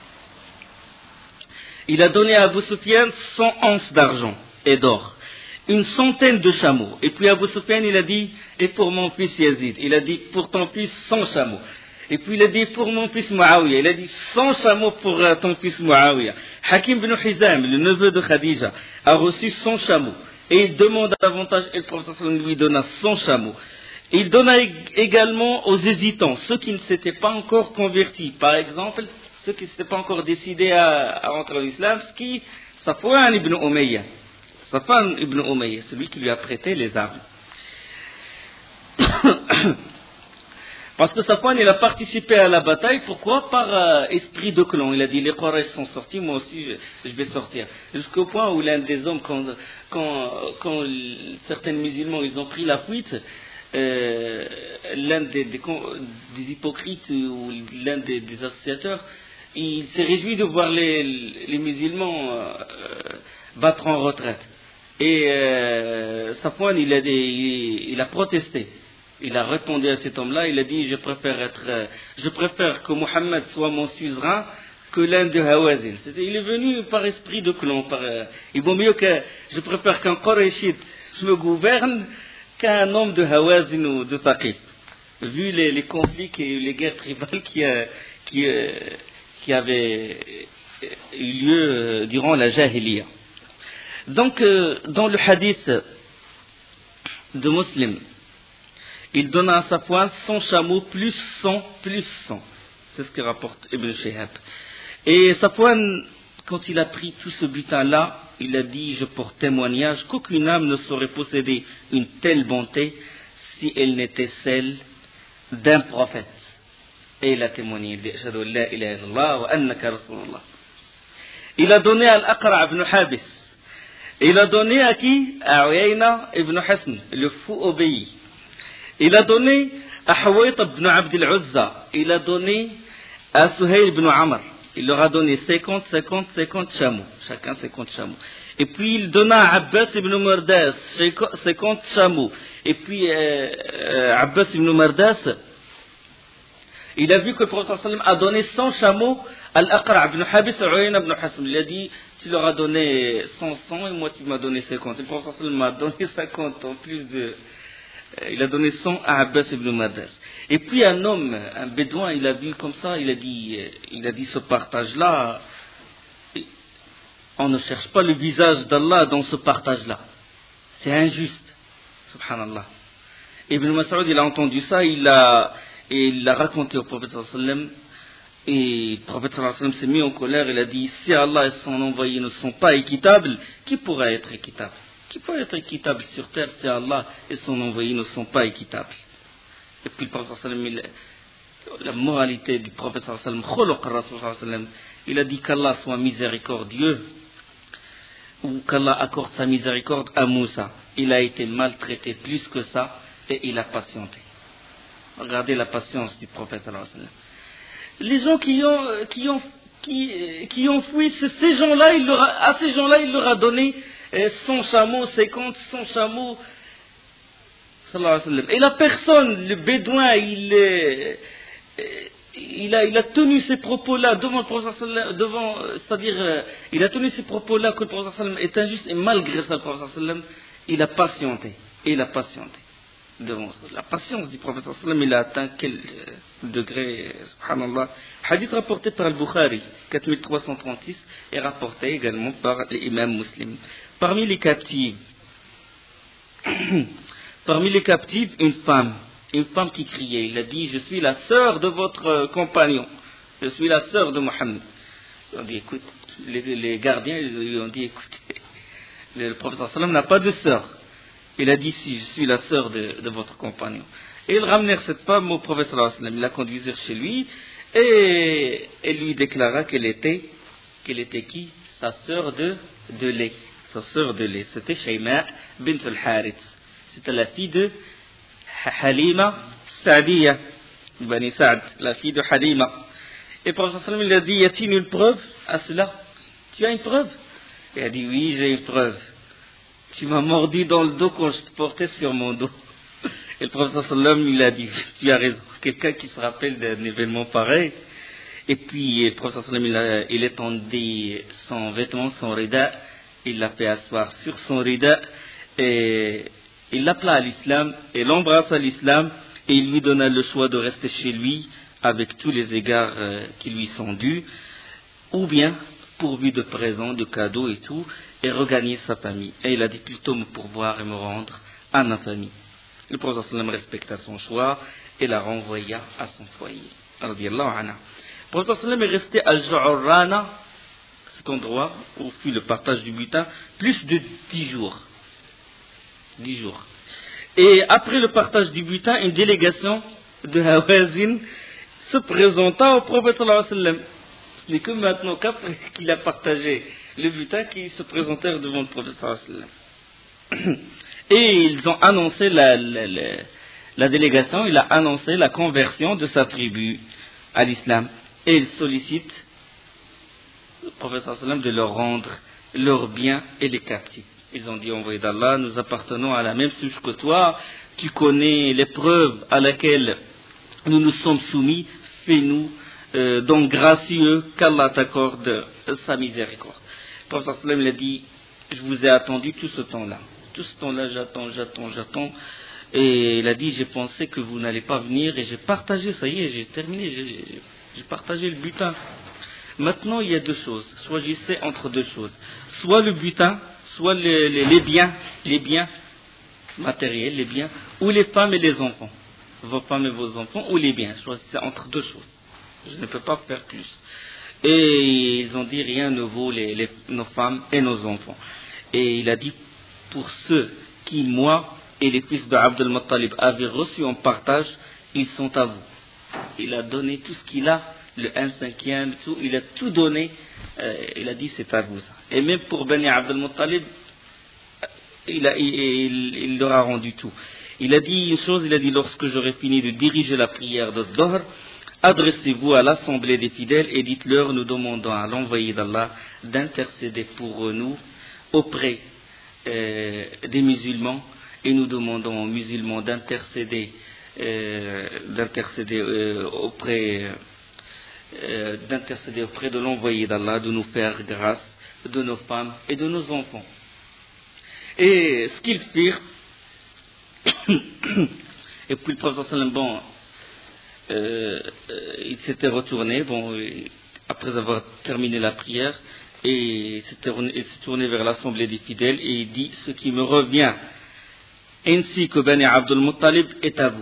Il a donné à Abu Sufyan cent onces d'argent et d'or, une centaine de chameaux. Et puis Abu Sufyan, il a dit, et pour mon fils Yazid, il a dit, pour ton fils cent chameaux. Et puis il a dit pour mon fils Muawiyah, il a dit cent chameaux pour euh, ton fils Muawiyah. Hakim ibn Hizam, le neveu de Khadija, a reçu cent chameaux. Et il demande davantage, et le prophète lui donna cent chameaux. Il donna également aux hésitants, ceux qui ne s'étaient pas encore convertis. Par exemple, ceux qui ne s'étaient pas encore décidés à, à entrer en islam, ce qui, Safwan ibn Umayya. Safwan ibn Umayya, celui qui lui a prêté les armes. Parce que Safwan, il a participé à la bataille, pourquoi? Par euh, esprit de clan. Il a dit, les Quraysh sont sortis, moi aussi je, je vais sortir. Jusqu'au point où l'un des hommes, quand, quand, quand certains musulmans, ils ont pris la fuite, euh, l'un des, des, des hypocrites ou l'un des, des associateurs, il s'est réjoui de voir les, les musulmans euh, battre en retraite. Et euh, Safwan, il a, des, il, il a protesté. Il a répondu à cet homme-là, il a dit, je préfère être, euh, je préfère que Mohammed soit mon suzerain que l'un de Hawazin. C'était, il est venu par esprit de clan. Par, euh, il vaut mieux que, je préfère qu'un Qurayshite me gouverne qu'un homme de Hawazin ou de Thaqif. Vu les, les conflits et les guerres tribales qui, euh, qui, euh, qui avaient eu lieu euh, durant la Jahiliya. Donc, euh, dans le hadith de Muslim, il donna à Safwan cent chameaux plus cent plus cent. C'est ce que rapporte Ibn Shihab. Et Safwan, quand il a pris tout ce butin-là, il a dit, je porte témoignage qu'aucune âme ne saurait posséder une telle bonté si elle n'était celle d'un prophète. Et il a témoigné, il a donné à Al-Aqra' ibn Habis. Il a donné à qui? À Uyayna ibn Hisn, le fou obéi. Il a donné à Huwayt ibn Abd al-Uzza. Il a donné à Suhayl ibn Amr. Il leur a donné cinquante, cinquante, cinquante chameaux. Chacun cinquante chameaux. Et puis il donna à Abbas ibn Mardas cinquante chameaux. Et puis euh, euh, Abbas ibn Mardas, il a vu que le prophète sallam a donné cent chameaux à Al-Aqra' ibn Habis à Uyayna ibn Hisn. Il a dit, tu leur as donné cent, cent et moi tu m'as donné cinquante. Et le prophète sallam m'a donné cinquante en plus de... Il a donné cent à Abbas ibn Mardas. Et puis un homme, un bédouin, il a vu comme ça, il a dit, il a dit ce partage-là, on ne cherche pas le visage d'Allah dans ce partage-là. C'est injuste. Subhanallah. Ibn Mas'ud, il a entendu ça, il a, et il l'a raconté au prophète sallallahu alayhi wa sallam. Et le prophète sallallahu alayhi wa sallam s'est mis en colère, il a dit, si Allah et son envoyé ne sont pas équitables, qui pourra être équitable? Qui peut être équitable sur terre si Allah et son envoyé ne sont pas équitables? Et puis le prophète sallallahu alayhi wa sallam, la moralité du prophète sallallahu alayhi wa sallam, il a dit qu'Allah soit miséricordieux ou qu'Allah accorde sa miséricorde à Moussa. Il a été maltraité plus que ça et il a patienté. Regardez la patience du prophète sallallahu alayhi wa sallam. Les gens qui ont, qui ont, qui, qui ont fui, ces gens-là, il leur a, à ces gens-là, il leur a donné cent chameaux, cinquante, cent chameaux, sallallahu alayhi wa sallam. Et la personne, le bédouin, il, est, il, a, il a tenu ces propos-là devant le prophète, devant, c'est-à-dire, il a tenu ces propos-là que le prophète est injuste, et malgré ça, le prophète, il a patienté, et il a patienté. Devant la patience du prophète, il a atteint quel degré, subhanallah. Hadith rapporté par Al-Bukhari, quatre mille trois cent trente-six, et rapporté également par l'imam Muslim. Parmi les captives, parmi les captives, une femme, une femme qui criait. Il a dit, je suis la sœur de votre compagnon, je suis la sœur de Mohammed. On dit, écoute, les, les gardiens lui ont dit, écoutez, le prophète sallam n'a pas de sœur. Il a dit, si, je suis la sœur de, de votre compagnon. Et ils ramenèrent cette femme au prophète sallallahu alayhi wa sallam. Ils la conduisirent chez lui et elle lui déclara qu'elle était, qu'elle était qui? Sa sœur de, de lait. Sa sœur de lait. C'était Shayma bint al-Harith. C'était la fille de Halima Sa'diya, Bani Sa'd, la fille de Halima. Et le prophète sallallahu alayhi wa sallam, il a dit, y a-t-il une preuve à cela? Tu as une preuve? Il a dit, oui, j'ai une preuve. Tu m'as mordu dans le dos quand je te portais sur mon dos. Et le prophète sallam, il a dit, tu as raison. Quelqu'un qui se rappelle d'un événement pareil. Et puis, le prophète sallam, il a, il étendit son vêtement, son rida. Il l'a fait asseoir sur son rida. Et il l'appela à l'islam. Et l'embrassa à l'islam. Et il lui donna le choix de rester chez lui avec tous les égards euh, qui lui sont dus, ou bien pourvu de présents, de cadeaux et tout, et regagner sa famille. Et il a dit plutôt me pourvoir et me rendre à ma famille. Le prophète sallam respecta son choix et la renvoya à son foyer. Le prophète sallam est resté à Ju'urrana, cet endroit où fut le partage du butin, plus de dix jours. Dix jours. Et après le partage du butin, une délégation de Hawazin se présenta au prophète sallallahu alayhi wa sallam. Ce n'est que maintenant qu'après qu'il a partagé le butin qu'ils se présentèrent devant le prophète sallallahu alayhi wa sallam. Et ils ont annoncé la, la, la, la délégation, il a annoncé la conversion de sa tribu à l'islam. Et il sollicite le prophète sallallahu alayhi wa sallam de leur rendre leurs biens et les captifs. Ils ont dit, envoyé d'Allah, nous appartenons à la même souche que toi, tu connais l'épreuve à laquelle nous nous sommes soumis, fais-nous euh, donc gracieux qu'Allah t'accorde sa miséricorde. Le prophète sallallahu alayhi wa sallam a dit, je vous ai attendu tout ce temps-là. Tout ce temps-là, j'attends, j'attends, j'attends. Et il a dit, j'ai pensé que vous n'allez pas venir et j'ai partagé, ça y est, j'ai terminé, j'ai, j'ai partagé le butin. Maintenant, il y a deux choses. Choisissez entre deux choses. Soit le butin, soit les, les, les biens, les biens matériels, les biens, ou les femmes et les enfants. Vos femmes et vos enfants, ou les biens. Choisissez entre deux choses. Je ne peux pas faire plus. Et ils ont dit, rien ne vaut les, les, nos femmes et nos enfants. Et il a dit, pour ceux qui, moi et les fils de Abd al-Muttalib avaient reçu en partage, ils sont à vous. Il a donné tout ce qu'il a, le un cinquième, tout, il a tout donné, euh, il a dit c'est à vous ça. Et même pour Bani Abd al-Muttalib, il, a, il, il, il leur a rendu tout. Il a dit une chose, il a dit lorsque j'aurai fini de diriger la prière de Dhuhr, adressez-vous à l'assemblée des fidèles et dites-leur, nous demandons à l'envoyé d'Allah d'intercéder pour nous auprès euh, des musulmans et nous demandons aux musulmans d'intercéder, euh, d'intercéder euh, auprès euh, d'intercéder auprès de l'envoyé d'Allah, de nous faire grâce de nos femmes et de nos enfants. Et ce qu'ils firent, et puis le prophète sallam, bon, euh, il s'était retourné, bon, après avoir terminé la prière, et il s'est tourné vers l'assemblée des fidèles et il dit, ce qui me revient ainsi que Bani Abd al-Muttalib est à vous.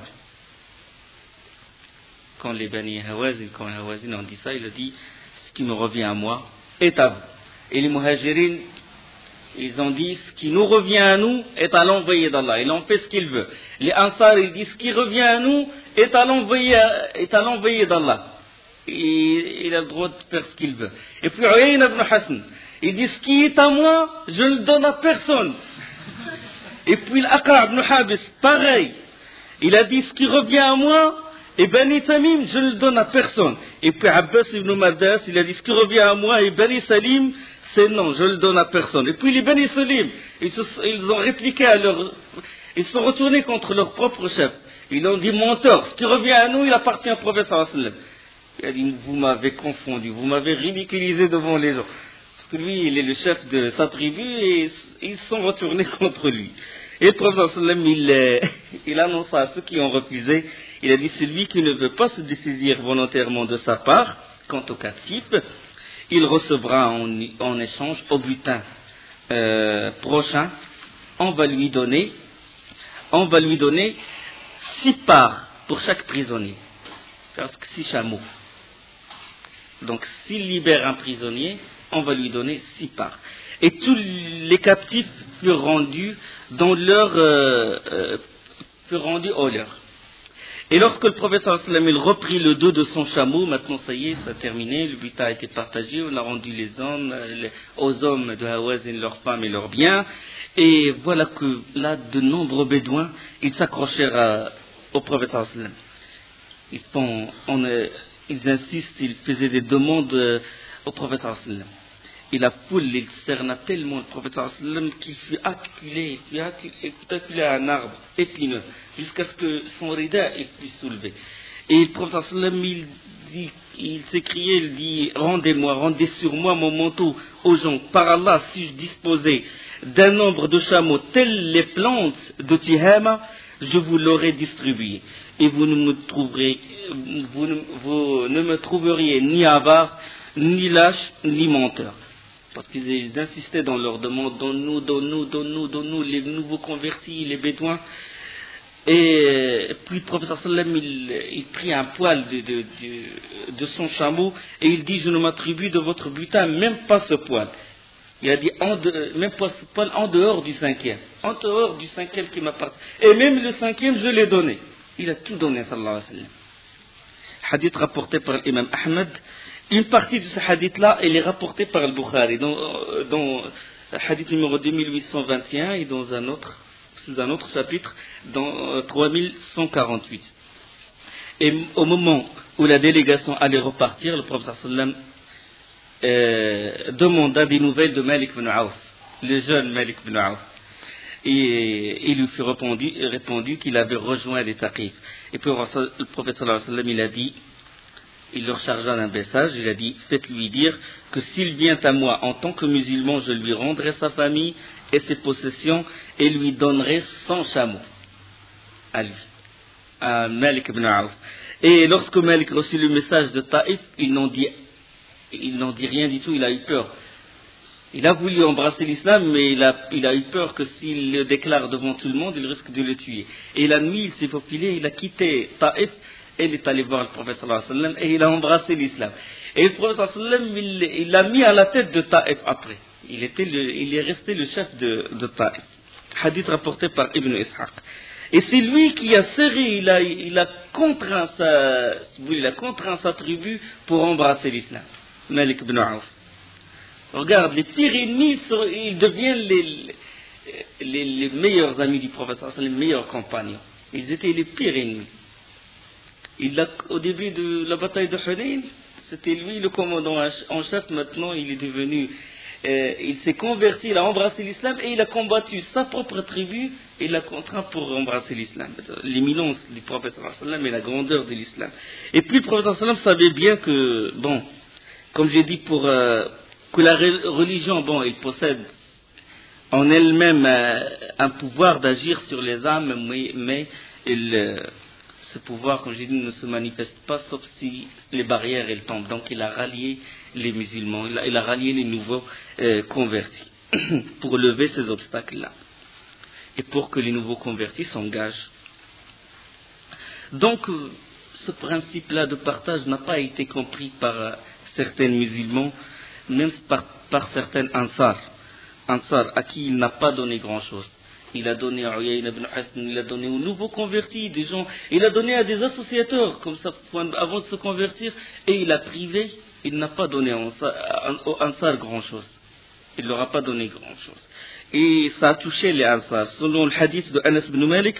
Quand les Bani Hawazin, quand les Hawazin ont dit ça, il a dit, ce qui me revient à moi est à vous. Et les Muhajirin, ils ont dit, ce qui nous revient à nous est à l'envoyé d'Allah. Il en fait ce qu'il veut. Les Ansar, ils disent, ce qui revient à nous est à l'envoyé, est à l'envoyé d'Allah. Et il a le droit de faire ce qu'il veut. Et puis Uyayna ibn Hassan, il dit, ce qui est à moi, je ne le donne à personne. Et puis l'Aqra' ibn Habis, pareil. Il a dit, ce qui revient à moi, et Bani Tamim, je ne le donne à personne. Et puis Abbas ibn Mardas, il a dit, ce qui revient à moi, et Bani Salim, c'est non, je ne le donne à personne. Et puis les Bani Salim, ils, se, ils ont répliqué à leur... Ils se sont retournés contre leur propre chef. Ils ont dit, menteur, ce qui revient à nous, il appartient au prophète sallallahu alayhi wa sallam. Il a dit, vous m'avez confondu, vous m'avez ridiculisé devant les gens. Parce que lui, il est le chef de sa tribu et ils se sont retournés contre lui. Et le prophète sallallahu alayhi wa sallam, il, il annonça à ceux qui ont refusé, il a dit, celui qui ne veut pas se dessaisir volontairement de sa part, quant au captif, il recevra en, en échange au butin euh, prochain, on va lui donner, on va lui donner six parts pour chaque prisonnier. Parce que six chameaux. Donc, s'il libère un prisonnier, on va lui donner six parts. Et tous les captifs furent rendus dans leur, euh, euh, furent rendus au leur. Et lorsque le prophète sallallahu alayhi wa sallam reprit le dos de son chameau, maintenant ça y est, ça a terminé, le butin a été partagé, on a rendu les hommes, les, aux hommes de Hawazin, leurs femmes et leurs biens. Et voilà que là, de nombreux bédouins, ils s'accrochèrent à, au prophète sallallahu alayhi wa sallam. Ils, font, on, euh, ils insistent, ils faisaient des demandes euh, au prophète sallallahu alayhi wa sallam. Et la foule les cerna tellement le prophète sallallahu alayhi wa sallam qu'il fut acculé, il fut acculé, il fut acculé à un arbre épineux, jusqu'à ce que son rida fût soulevé. Et le prophète sallallahu alayhi wa sallam, il, dit, il s'écriait, il dit, rendez-moi, rendez sur moi mon manteau aux gens. Par Allah, si je disposais d'un nombre de chameaux tels les plantes de Tihama, je vous l'aurais distribué. Et vous ne me trouverez, vous ne, vous ne me trouveriez ni avare, ni lâche, ni menteur. Parce qu'ils insistaient dans leur demande, donne-nous, donne-nous, donne-nous, donne-nous, les nouveaux convertis, les bédouins. Et puis le prophète sallam, il, il prit un poil de, de, de, de son chameau et il dit, je ne m'attribue de votre butin même pas ce poil. Il a dit, en de, même pas ce poil en dehors du cinquième. En dehors du cinquième qui m'appartient. Et même le cinquième, je l'ai donné. Il a tout donné, sallallahu alayhi wa sallam. Hadith rapporté par l'imam Ahmed. Une partie de ce hadith-là, elle est rapportée par le Bukhari, dans, dans hadith numéro deux mille huit cent vingt et un et dans un autre, sous un autre chapitre, dans trois mille cent quarante-huit. Et au moment où la délégation allait repartir, le prophète sallam euh, demanda des nouvelles de Malik ibn Auf, le jeune Malik ibn Auf. Et il lui fut répondu, répondu qu'il avait rejoint les Taqif. Et puis le prophète sallallahu alayhi wa sallam, il a dit, il leur chargea d'un message, il a dit, faites-lui dire que s'il vient à moi en tant que musulman, je lui rendrai sa famille et ses possessions et lui donnerai cent chameaux à lui, à Malik ibn Auf. Et lorsque Malik reçut le message de Taïf, il n'en dit, il n'en dit rien du tout, il a eu peur. Il a voulu embrasser l'islam, mais il a, il a eu peur que s'il le déclare devant tout le monde, il risque de le tuer. Et la nuit, il s'est faufilé, il a quitté Taïf, et il est allé voir le prophète sallallahu alayhi wa sallam, et il a embrassé l'islam. Et le prophète sallallahu alayhi wa sallam, il, il l'a mis à la tête de Taïf après. Il, était le, il est resté le chef de, de Taïf. Hadith rapporté par Ibn Ishaq. Et c'est lui qui a serré, il a, il a contraint sa, il a contraint sa tribu pour embrasser l'islam. Malik ibn Auf. Regarde, les pires ennemis, ils deviennent les, les, les meilleurs amis du prophète, les meilleurs compagnons. Ils étaient les pires ennemis. Il a, au début de la bataille de Hunayn, c'était lui le commandant en chef. Maintenant, il est devenu, euh, il s'est converti, il a embrassé l'islam et il a combattu sa propre tribu et il l'a contraint pour embrasser l'islam. L'éminence du prophète et la grandeur de l'islam. Et puis le prophète savait bien que, bon, comme j'ai dit, pour euh, que la religion, bon, il possède en elle-même euh, un pouvoir d'agir sur les âmes, mais, mais il, euh, ce pouvoir, comme j'ai dit, ne se manifeste pas sauf si les barrières elles tombent. Donc il a rallié les musulmans, il a, il a rallié les nouveaux euh, convertis pour lever ces obstacles-là et pour que les nouveaux convertis s'engagent. Donc ce principe-là de partage n'a pas été compris par euh, certains musulmans, même par, par certains ansar, ansar à qui il n'a pas donné grand-chose. Il a donné à Uyayna ibn Hasn, il a donné aux nouveaux convertis, des gens, il a donné à des associateurs, comme ça, avant de se convertir, et il a privé, il n'a pas donné aux ansar grand-chose. Il ne leur a pas donné grand-chose. Et ça a touché les ansar. Selon le hadith de Anas ibn Malik,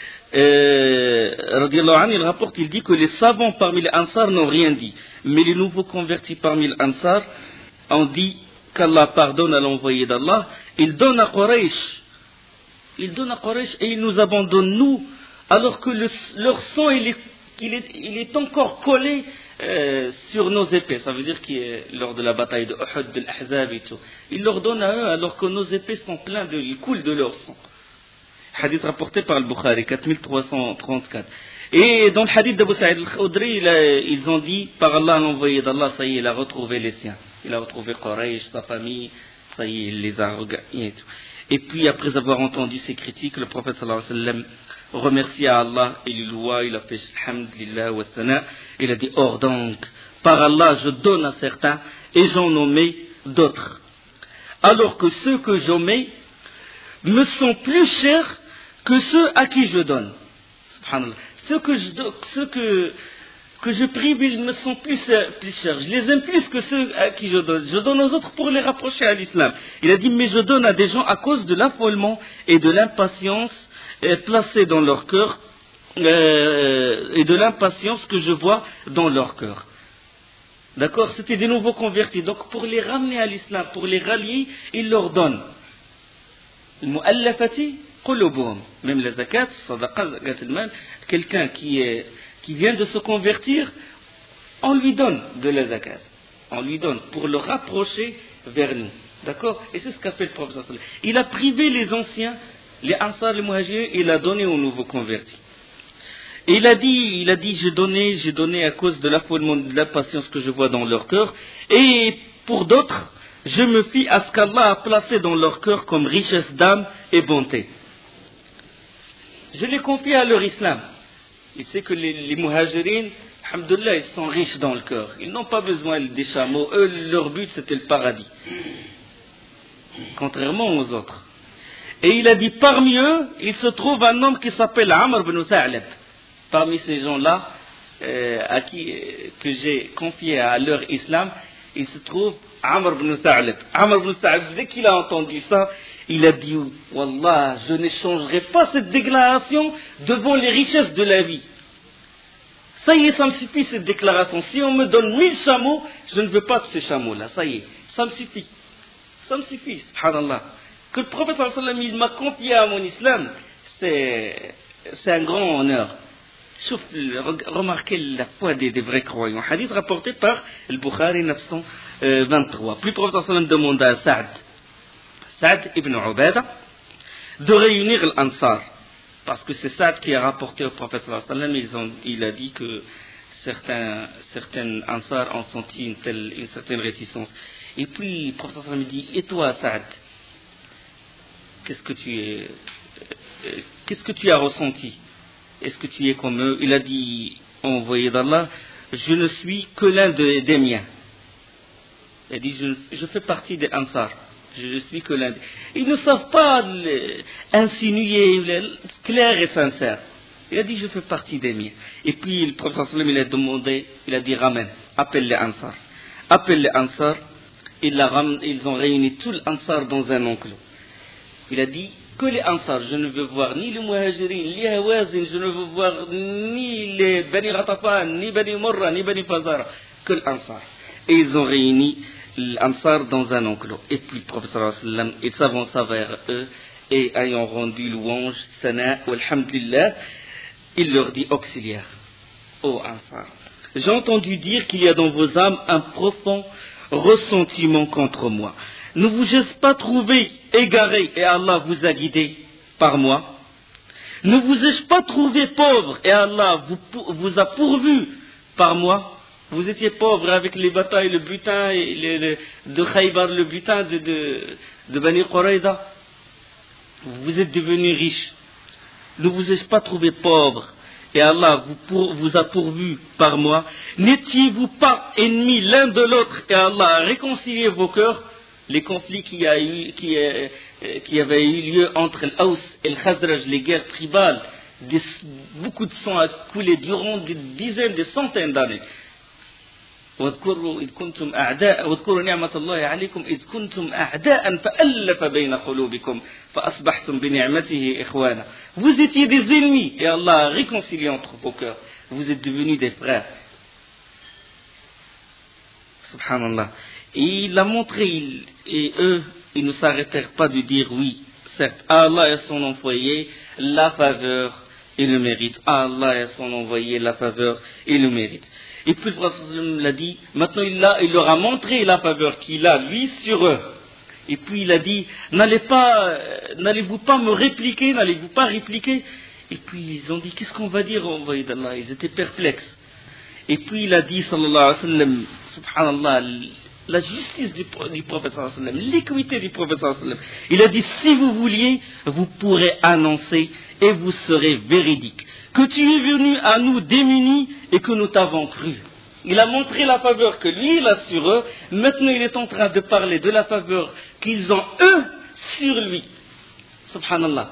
Euh, il rapporte, il dit que les savants parmi les Ansar n'ont rien dit, mais les nouveaux convertis parmi les Ansar ont dit qu'Allah pardonne à l'envoyé d'Allah, il donne à Quraysh, il donne à Quraysh et il nous abandonne nous, alors que le, leur sang il est, il est, il est encore collé euh, sur nos épées. Ça veut dire que lors de la bataille de Uhud, de l'Ahzab et tout, il leur donne à eux alors que nos épées sont pleines de, ils coulent de leur sang. Hadith rapporté par le Bukhari, quatre mille trois cent trente-quatre. Et dans le hadith d'Abu Sa'id al-Khudri, ils ont dit, par Allah, l'envoyé d'Allah, ça y est, il a retrouvé les siens. Il a retrouvé Quraysh, sa famille, ça y est, il les a regagnés et tout. Et puis, après avoir entendu ces critiques, le prophète sallallahu alayhi wa sallam remercia Allah, il lui loua, il a fait alhamdulillah wa sana. Il a dit, or donc, par Allah, je donne à certains et j'en nommais d'autres. Alors que ceux que j'en mets me sont plus chers que ceux à qui je donne. Subhanallah. Ceux que je, ceux que, que je prive, ils me sont plus, plus chers. Je les aime plus que ceux à qui je donne. Je donne aux autres pour les rapprocher à l'islam. Il a dit, mais je donne à des gens à cause de l'affolement et de l'impatience euh, placée dans leur cœur euh, et de l'impatience que je vois dans leur cœur. D'accord? C'était des nouveaux convertis. Donc pour les ramener à l'islam, pour les rallier, il leur donne. Al-mu'allafati qulubuhum, même la zakat, sadaqa, zakat al-mal, quelqu'un qui, est, qui vient de se convertir, on lui donne de la zakat, on lui donne pour le rapprocher vers nous, d'accord? Et c'est ce qu'a fait le prophète. Il a privé les anciens Les Ansar, les Muhajirin, il a donné aux nouveaux convertis. Et il a dit, il a dit, j'ai donné, j'ai donné à cause de l'affoulement, de la patience que je vois dans leur cœur. Et pour d'autres, je me fie à ce qu'Allah a placé dans leur cœur comme richesse d'âme et bonté. Je les confie à leur islam. Il sait que les, les Muhajirin, alhamdoulilah, ils sont riches dans le cœur. Ils n'ont pas besoin des chameaux. Eux, leur but, c'était le paradis. Contrairement aux autres. Et il a dit, parmi eux, il se trouve un homme qui s'appelle Amr ibn Sa'lab. Parmi ces gens-là, euh, à qui, euh, que j'ai confié à leur islam, il se trouve Amr ibn Sa'lab. Amr ibn Sa'lab, dès qu'il a entendu ça, il a dit, Wallah, je n'échangerai pas cette déclaration devant les richesses de la vie. Ça y est, ça me suffit cette déclaration. Si on me donne mille chameaux, je ne veux pas de ces chameaux-là. Ça y est, ça me suffit. Ça me suffit, subhanallah. Que le prophète sallallahu alayhi wa sallam, il m'a confié à mon islam, c'est, c'est un grand honneur. Sauf, remarquez la foi des, des vrais croyants. Hadith rapporté par le Bukhari neuf cent vingt-trois. Puis le prophète sallallahu alayhi wa sallam demanda à Saad, Saad ibn Ubada, de réunir l'Ansar. Parce que c'est Saad qui a rapporté au prophète sallallahu alayhi wa sallam, ils ont, il a dit que certains, certains Ansar ont senti une, telle, une certaine réticence. Et puis le prophète sallallahu alayhi wa sallam dit, et toi Saad, qu'est-ce que tu es, euh, qu'est-ce que tu as ressenti? Est-ce que tu es comme eux? Il a dit, envoyé d'Allah, je ne suis que l'un de, des miens. Il a dit, je, je fais partie des Ansar. Je ne suis que l'un des... Ils ne savent pas insinuer, clair et sincère. Il a dit, je fais partie des miens. Et puis le prophète sallam, il a demandé, il a dit, ramène, appelle les Ansar. Appelle les Ansar. Ils, la ram... Ils ont réuni tout l'Ansar dans un enclos. Il a dit que les Ansar, je ne veux voir ni les Muhajirin, ni les Hawazin, je ne veux voir ni les Bani Ghatafan, ni Bani Murra, ni Bani Fazara, que l'Ansar. Et ils ont réuni l'Ansar dans un enclos. Et puis le prophète sallallahu alayhi wa sallam, il s'avança vers eux et ayant rendu louange, sana, alhamdulillah, il leur dit auxiliaire, ô Ansar, j'ai entendu dire qu'il y a dans vos âmes un profond ressentiment contre moi. Ne vous ai-je pas trouvé égaré et Allah vous a guidé par moi? Ne vous ai-je pas trouvé pauvre et Allah vous, vous a pourvu par moi? Vous étiez pauvre avec les batailles, le butin et les, les, de Khaybar, le butin de, de, de Bani Qurayza. Vous êtes devenus riches. Ne vous ai-je pas trouvé pauvre et Allah vous, pour, vous a pourvu par moi? N'étiez-vous pas ennemis l'un de l'autre et Allah a réconcilié vos cœurs? Les conflits qui, a eu, qui, euh, qui avaient eu lieu entre l'Aus et le Khazraj, les guerres tribales, des, beaucoup de sang a coulé durant des dizaines, des centaines d'années. واذكروا إذ كنتم أعداء واذكروا نعمة الله عليكم إذ كنتم أعداء فألف بين قلوبكم فأصبحتم بنعمته إخوانا. Vous étiez des ennemis et Allah a réconcilié entre vos cœurs. Vous êtes devenus des frères. Subhanallah. Et il a montré, il, et eux, ils ne s'arrêtèrent pas de dire oui, certes, Allah et son envoyé, la faveur et le mérite. Allah et son envoyé, la faveur et le mérite. Et puis le prophète l'a dit, maintenant il, a, il leur a montré la faveur qu'il a, lui, sur eux. Et puis il a dit, n'allez pas, n'allez-vous pas me répliquer, n'allez-vous pas répliquer? Et puis ils ont dit, qu'est-ce qu'on va dire, envoyé d'Allah? Ils étaient perplexes. Et puis il a dit, sallallahu alayhi wa sallam, subhanallah, la justice du, du prophète sallallahu alayhi wa sallam, l'équité du prophète sallallahu alayhi wa sallam. Il a dit, si vous vouliez, vous pourrez annoncer et vous serez véridique que tu es venu à nous démunis et que nous t'avons cru. Il a montré la faveur que lui, il a sur eux. Maintenant, il est en train de parler de la faveur qu'ils ont eux sur lui. Subhanallah.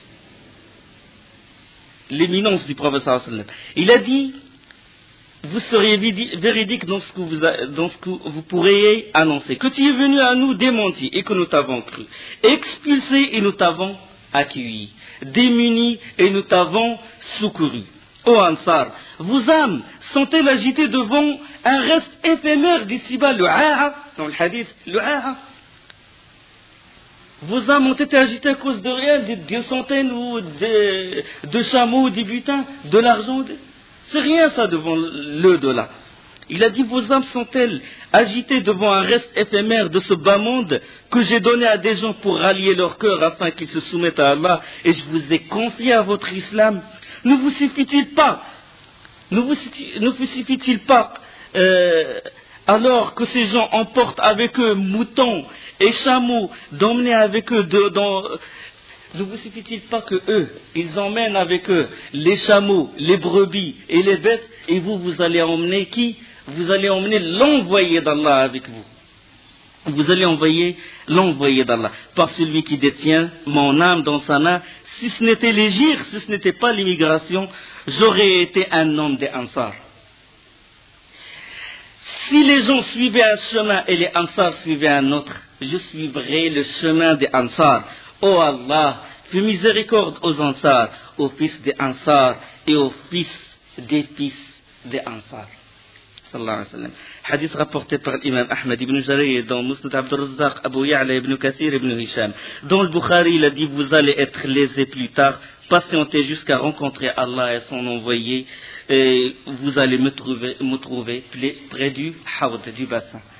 L'éminence du prophète sallallahu alayhi wa sallam. Il a dit, vous seriez véridique dans ce que vous, dans ce que vous pourriez annoncer. Que tu es venu à nous démentir et que nous t'avons cru. Expulsé et nous t'avons accueilli. Démunis et nous t'avons secouru. Ô Ansar, vos âmes sont-elles agitées devant un reste éphémère d'ici-bas, le a'a, dans le hadith, le a'a. Vos âmes ont été agitées à cause de rien, d'une centaine ou de, de chameaux, des butins, de l'argent. De... C'est rien ça devant l'au-delà. Il a dit, vos âmes sont-elles agitées devant un reste éphémère de ce bas monde que j'ai donné à des gens pour rallier leur cœur afin qu'ils se soumettent à Allah, et je vous ai confié à votre islam? Ne vous suffit-il pas, ne vous, ne vous suffit-il pas, euh, alors que ces gens emportent avec eux moutons et chameaux, d'emmener avec eux de, dans, ne vous suffit-il pas que eux, ils emmènent avec eux les chameaux, les brebis et les bêtes, et vous, vous allez emmener qui? Vous allez emmener l'envoyé d'Allah avec vous. Vous allez envoyer l'envoyé d'Allah, par celui qui détient mon âme dans sa main. Si ce n'était l'Égypte, si ce n'était pas l'immigration, j'aurais été un homme des Ansar. Si les gens suivaient un chemin et les Ansar suivaient un autre, je suivrai le chemin des Ansar. Ô Allah, fais miséricorde aux Ansar, aux fils des Ansar et aux fils des fils des Ansar. Sallallahu alayhi wa sallam. Hadith rapporté par l'imam Ahmad ibn Jarir dans Musnad Abd al-Razzaq, Abu Ya'la ibn Kathir ibn Hisham. Dans le Bukhari, il a dit, vous allez être lésés plus tard, patientez jusqu'à rencontrer Allah et son envoyé, et vous allez me trouver, me trouver près du Hawd, du bassin.